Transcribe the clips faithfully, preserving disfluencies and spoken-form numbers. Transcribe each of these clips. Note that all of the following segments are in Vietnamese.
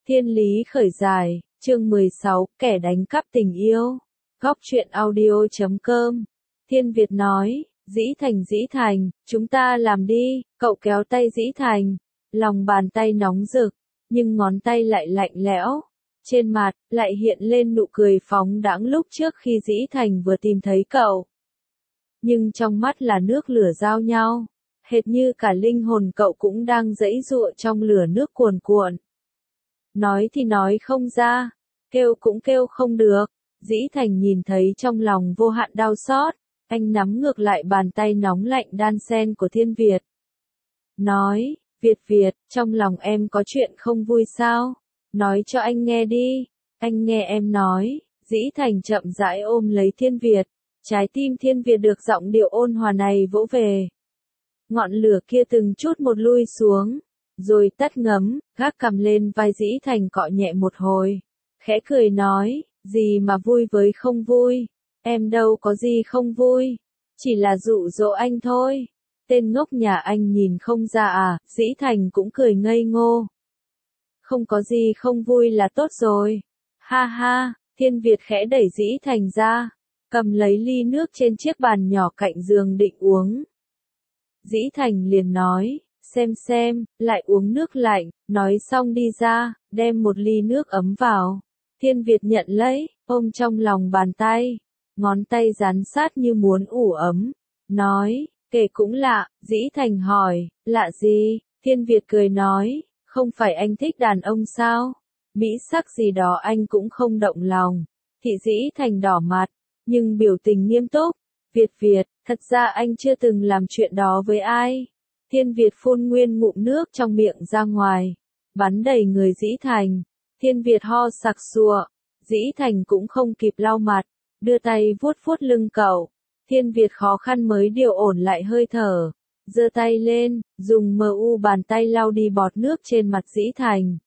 Thiên lý khởi giải, chương mười sáu, kẻ đánh cắp tình yêu. Góc truyện audio chấm com. Thiên Việt nói, Dĩ Thành Dĩ Thành, chúng ta làm đi, cậu kéo tay Dĩ Thành. Lòng bàn tay nóng rực, nhưng ngón tay lại lạnh lẽo. Trên mặt, lại hiện lên nụ cười phóng đãng lúc trước khi Dĩ Thành vừa tìm thấy cậu. Nhưng trong mắt là nước lửa giao nhau, hệt như cả linh hồn cậu cũng đang giãy giụa trong lửa nước cuồn cuộn. Nói thì nói không ra, kêu cũng kêu không được. Dĩ Thành nhìn thấy trong lòng vô hạn đau xót, anh nắm ngược lại bàn tay nóng lạnh đan sen của Thiên Việt. Nói, Việt Việt, trong lòng em có chuyện không vui sao? Nói cho anh nghe đi. Anh nghe em nói. Dĩ Thành chậm rãi ôm lấy Thiên Việt. Trái tim Thiên Việt được giọng điệu ôn hòa này vỗ về. Ngọn lửa kia từng chút một lui xuống, rồi tắt ngấm, gác cầm lên vai Dĩ Thành cọ nhẹ một hồi. Khẽ cười nói, gì mà vui với không vui, em đâu có gì không vui, chỉ là dụ dỗ anh thôi. Tên ngốc nhà anh nhìn không ra à? Dĩ Thành cũng cười ngây ngô. Không có gì không vui là tốt rồi. Ha ha, Thiên Việt khẽ đẩy Dĩ Thành ra, cầm lấy ly nước trên chiếc bàn nhỏ cạnh giường định uống. Dĩ Thành liền nói, xem xem, lại uống nước lạnh, nói xong đi ra, đem một ly nước ấm vào. Thiên Việt nhận lấy, ôm trong lòng bàn tay, ngón tay dán sát như muốn ủ ấm, nói, kể cũng lạ. Dĩ Thành hỏi, lạ gì? Thiên Việt cười nói, không phải anh thích đàn ông sao? Mỹ sắc gì đó anh cũng không động lòng. Thị Dĩ Thành đỏ mặt, nhưng biểu tình nghiêm túc. Việt Việt, thật ra anh chưa từng làm chuyện đó với ai. Thiên Việt phun nguyên ngụm nước trong miệng ra ngoài, bắn đầy người Dĩ Thành. Thiên Việt ho sặc sụa, Dĩ Thành cũng không kịp lau mặt, đưa tay vuốt vuốt lưng cậu. Thiên Việt khó khăn mới điều ổn lại hơi thở, giơ tay lên, dùng mờ u bàn tay lau đi bọt nước trên mặt Dĩ Thành.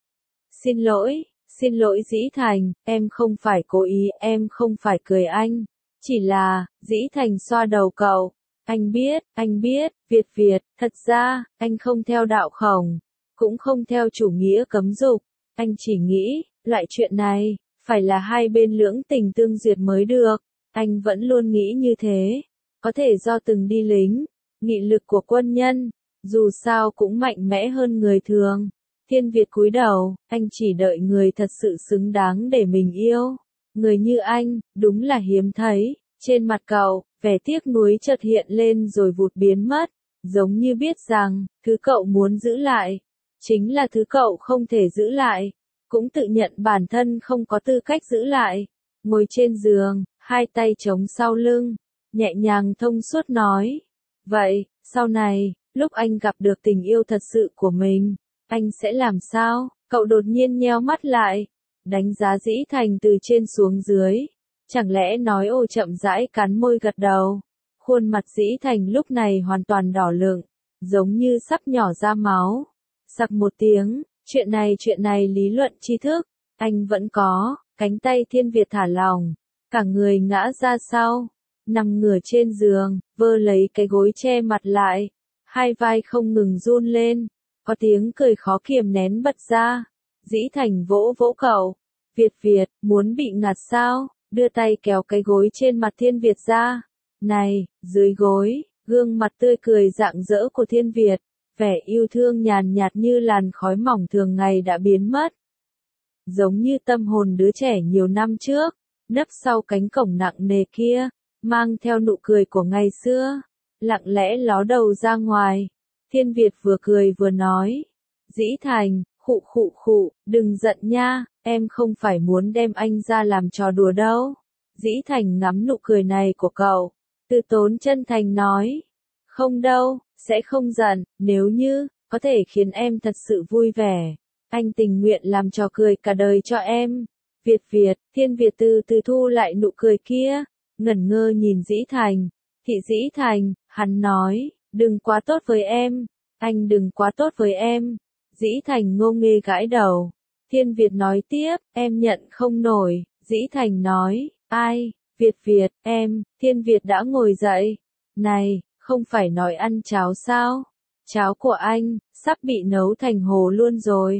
Xin lỗi, xin lỗi Dĩ Thành, em không phải cố ý, em không phải cười anh. Chỉ là, Dĩ Thành xoa đầu cậu. Anh biết, anh biết, Việt Việt, thật ra, anh không theo đạo Khổng, cũng không theo chủ nghĩa cấm dục. Anh chỉ nghĩ, loại chuyện này, phải là hai bên lưỡng tình tương duyệt mới được. Anh vẫn luôn nghĩ như thế. Có thể do từng đi lính, nghị lực của quân nhân, dù sao cũng mạnh mẽ hơn người thường. Thiên Việt cúi đầu, anh chỉ đợi người thật sự xứng đáng để mình yêu. Người như anh, đúng là hiếm thấy. Trên mặt cậu, vẻ tiếc nuối chợt hiện lên rồi vụt biến mất, giống như biết rằng, thứ cậu muốn giữ lại, chính là thứ cậu không thể giữ lại, cũng tự nhận bản thân không có tư cách giữ lại. Ngồi trên giường, hai tay chống sau lưng, nhẹ nhàng thông suốt nói, vậy, sau này, lúc anh gặp được tình yêu thật sự của mình, anh sẽ làm sao? Cậu đột nhiên nheo mắt lại, đánh giá Dĩ Thành từ trên xuống dưới. Chẳng lẽ nói ô chậm rãi cắn môi gật đầu. Khuôn mặt Dĩ Thành lúc này hoàn toàn đỏ lựng, giống như sắp nhỏ ra máu. Sặc một tiếng, chuyện này chuyện này lý luận tri thức, anh vẫn có. Cánh tay Thiên Việt thả lỏng, cả người ngã ra sau, nằm ngửa trên giường, vơ lấy cái gối che mặt lại. Hai vai không ngừng run lên, có tiếng cười khó kiềm nén bật ra. Dĩ Thành vỗ vỗ cậu. Việt Việt, muốn bị ngạt sao? Đưa tay kéo cái gối trên mặt Thiên Việt ra. Này, dưới gối, gương mặt tươi cười rạng rỡ của Thiên Việt, vẻ yêu thương nhàn nhạt như làn khói mỏng thường ngày đã biến mất. Giống như tâm hồn đứa trẻ nhiều năm trước, nấp sau cánh cổng nặng nề kia, mang theo nụ cười của ngày xưa, lặng lẽ ló đầu ra ngoài. Thiên Việt vừa cười vừa nói, Dĩ Thành, khụ khụ khụ, đừng giận nha, em không phải muốn đem anh ra làm trò đùa đâu. Dĩ Thành ngắm nụ cười này của cậu, từ tốn chân thành nói, không đâu, sẽ không giận, nếu như, có thể khiến em thật sự vui vẻ, anh tình nguyện làm trò cười cả đời cho em. Việt Việt, Thiên Việt từ từ thu lại nụ cười kia, ngẩn ngơ nhìn Dĩ Thành. Thị Dĩ Thành, hắn nói, đừng quá tốt với em, anh đừng quá tốt với em. Dĩ Thành ngô nghê gãi đầu. Thiên Việt nói tiếp, em nhận không nổi. Dĩ Thành nói, ai? Việt Việt, em. Thiên Việt đã ngồi dậy. Này, không phải nói ăn cháo sao? Cháo của anh, sắp bị nấu thành hồ luôn rồi.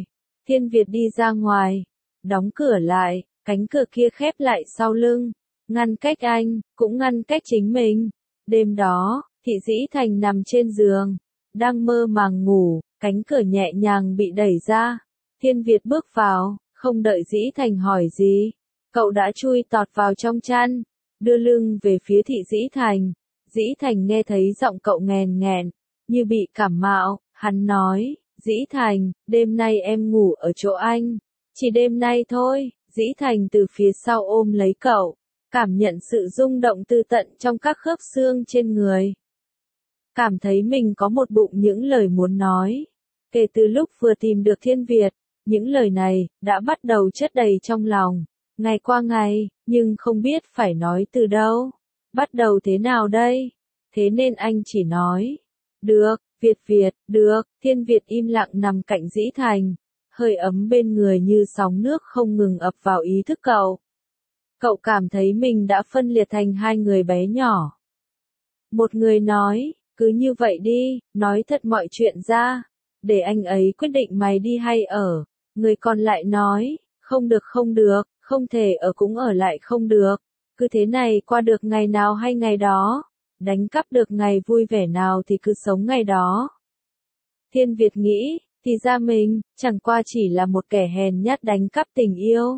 Thiên Việt đi ra ngoài, đóng cửa lại, cánh cửa kia khép lại sau lưng, ngăn cách anh, cũng ngăn cách chính mình. Đêm đó, Thị Dĩ Thành nằm trên giường, đang mơ màng ngủ, cánh cửa nhẹ nhàng bị đẩy ra. Thiên Việt bước vào, không đợi Dĩ Thành hỏi gì, cậu đã chui tọt vào trong chăn, đưa lưng về phía Thị Dĩ Thành. Dĩ Thành nghe thấy giọng cậu nghèn nghẹn, như bị cảm mạo, hắn nói, Dĩ Thành, đêm nay em ngủ ở chỗ anh, chỉ đêm nay thôi. Dĩ Thành từ phía sau ôm lấy cậu, cảm nhận sự rung động từ tận trong các khớp xương trên người. Cảm thấy mình có một bụng những lời muốn nói. Kể từ lúc vừa tìm được Thiên Việt, những lời này đã bắt đầu chất đầy trong lòng, ngày qua ngày, nhưng không biết phải nói từ đâu, bắt đầu thế nào đây. Thế nên anh chỉ nói, được, Việt Việt, được. Thiên Việt im lặng nằm cạnh Dĩ Thành, hơi ấm bên người như sóng nước không ngừng ập vào ý thức cậu. Cậu cảm thấy mình đã phân liệt thành hai người bé nhỏ. Một người nói, cứ như vậy đi, nói thật mọi chuyện ra, để anh ấy quyết định mày đi hay ở. Người còn lại nói, không được không được, không thể ở cũng ở lại không được. Cứ thế này qua được ngày nào hay ngày đó, đánh cắp được ngày vui vẻ nào thì cứ sống ngày đó. Thiên Việt nghĩ, thì ra mình, chẳng qua chỉ là một kẻ hèn nhát đánh cắp tình yêu.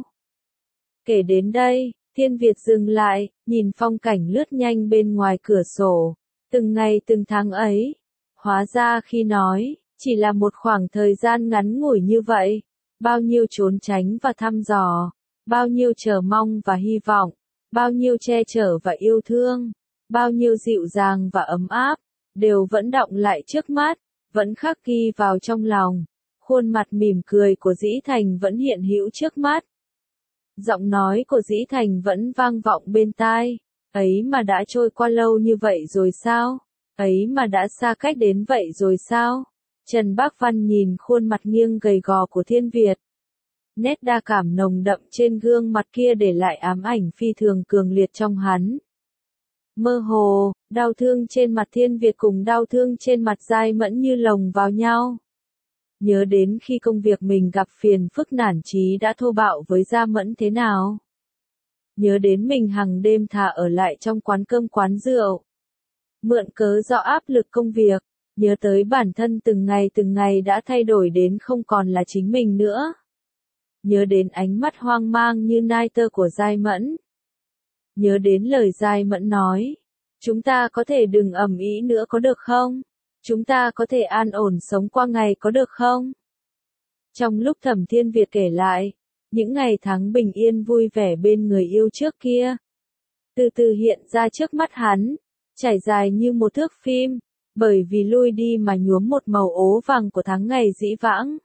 Kể đến đây, Thiên Việt dừng lại, nhìn phong cảnh lướt nhanh bên ngoài cửa sổ. Từng ngày từng tháng ấy, hóa ra khi nói, chỉ là một khoảng thời gian ngắn ngủi như vậy. Bao nhiêu trốn tránh và thăm dò, bao nhiêu chờ mong và hy vọng, bao nhiêu che chở và yêu thương, bao nhiêu dịu dàng và ấm áp, đều vẫn đọng lại trước mắt, vẫn khắc ghi vào trong lòng. Khuôn mặt mỉm cười của Dĩ Thành vẫn hiện hữu trước mắt. Giọng nói của Dĩ Thành vẫn vang vọng bên tai. Ấy mà đã trôi qua lâu như vậy rồi sao? Ấy mà đã xa cách đến vậy rồi sao? Trần Bác Văn nhìn khuôn mặt nghiêng gầy gò của Thiên Việt. Nét đa cảm nồng đậm trên gương mặt kia để lại ám ảnh phi thường cường liệt trong hắn. Mơ hồ, đau thương trên mặt Thiên Việt cùng đau thương trên mặt Giai Mẫn như lồng vào nhau. Nhớ đến khi công việc mình gặp phiền phức nản chí đã thô bạo với Gia Mẫn thế nào. Nhớ đến mình hàng đêm thà ở lại trong quán cơm quán rượu. Mượn cớ do áp lực công việc, nhớ tới bản thân từng ngày từng ngày đã thay đổi đến không còn là chính mình nữa. Nhớ đến ánh mắt hoang mang như nai tơ của Giai Mẫn. Nhớ đến lời Giai Mẫn nói, chúng ta có thể đừng ầm ĩ nữa có được không? Chúng ta có thể an ổn sống qua ngày có được không? Trong lúc Thẩm Thiên Việt kể lại, những ngày tháng bình yên vui vẻ bên người yêu trước kia, từ từ hiện ra trước mắt hắn, trải dài như một thước phim, bởi vì lui đi mà nhuốm một màu ố vàng của tháng ngày dĩ vãng.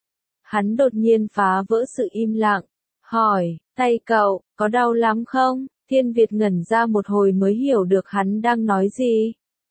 Hắn đột nhiên phá vỡ sự im lặng, hỏi, tay cậu, có đau lắm không? Thiên Việt ngẩn ra một hồi mới hiểu được hắn đang nói gì.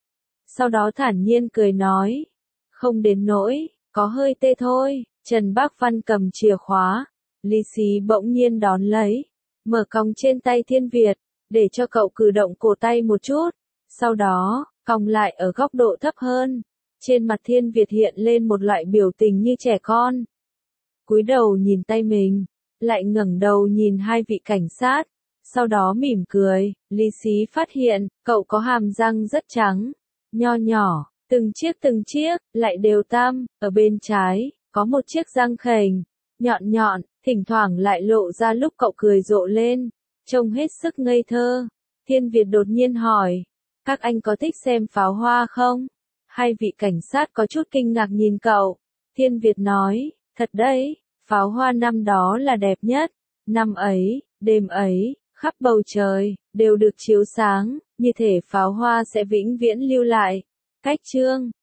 Sau đó thản nhiên cười nói, không đến nỗi, có hơi tê thôi. Trần Bác Văn cầm chìa khóa, lì xì bỗng nhiên đón lấy, mở còng trên tay Thiên Việt, để cho cậu cử động cổ tay một chút. Sau đó, còng lại ở góc độ thấp hơn. Trên mặt Thiên Việt hiện lên một loại biểu tình như trẻ con. Cúi đầu nhìn tay mình, lại ngẩng đầu nhìn hai vị cảnh sát, sau đó mỉm cười. Lý Xí phát hiện, cậu có hàm răng rất trắng, nho nhỏ, từng chiếc từng chiếc, lại đều tam, ở bên trái, có một chiếc răng khểnh, nhọn nhọn, thỉnh thoảng lại lộ ra lúc cậu cười rộ lên, trông hết sức ngây thơ. Thiên Việt đột nhiên hỏi, các anh có thích xem pháo hoa không? Hai vị cảnh sát có chút kinh ngạc nhìn cậu. Thiên Việt nói, thật đấy, pháo hoa năm đó là đẹp nhất. Năm ấy, đêm ấy, khắp bầu trời, đều được chiếu sáng, như thể pháo hoa sẽ vĩnh viễn lưu lại. Cách chương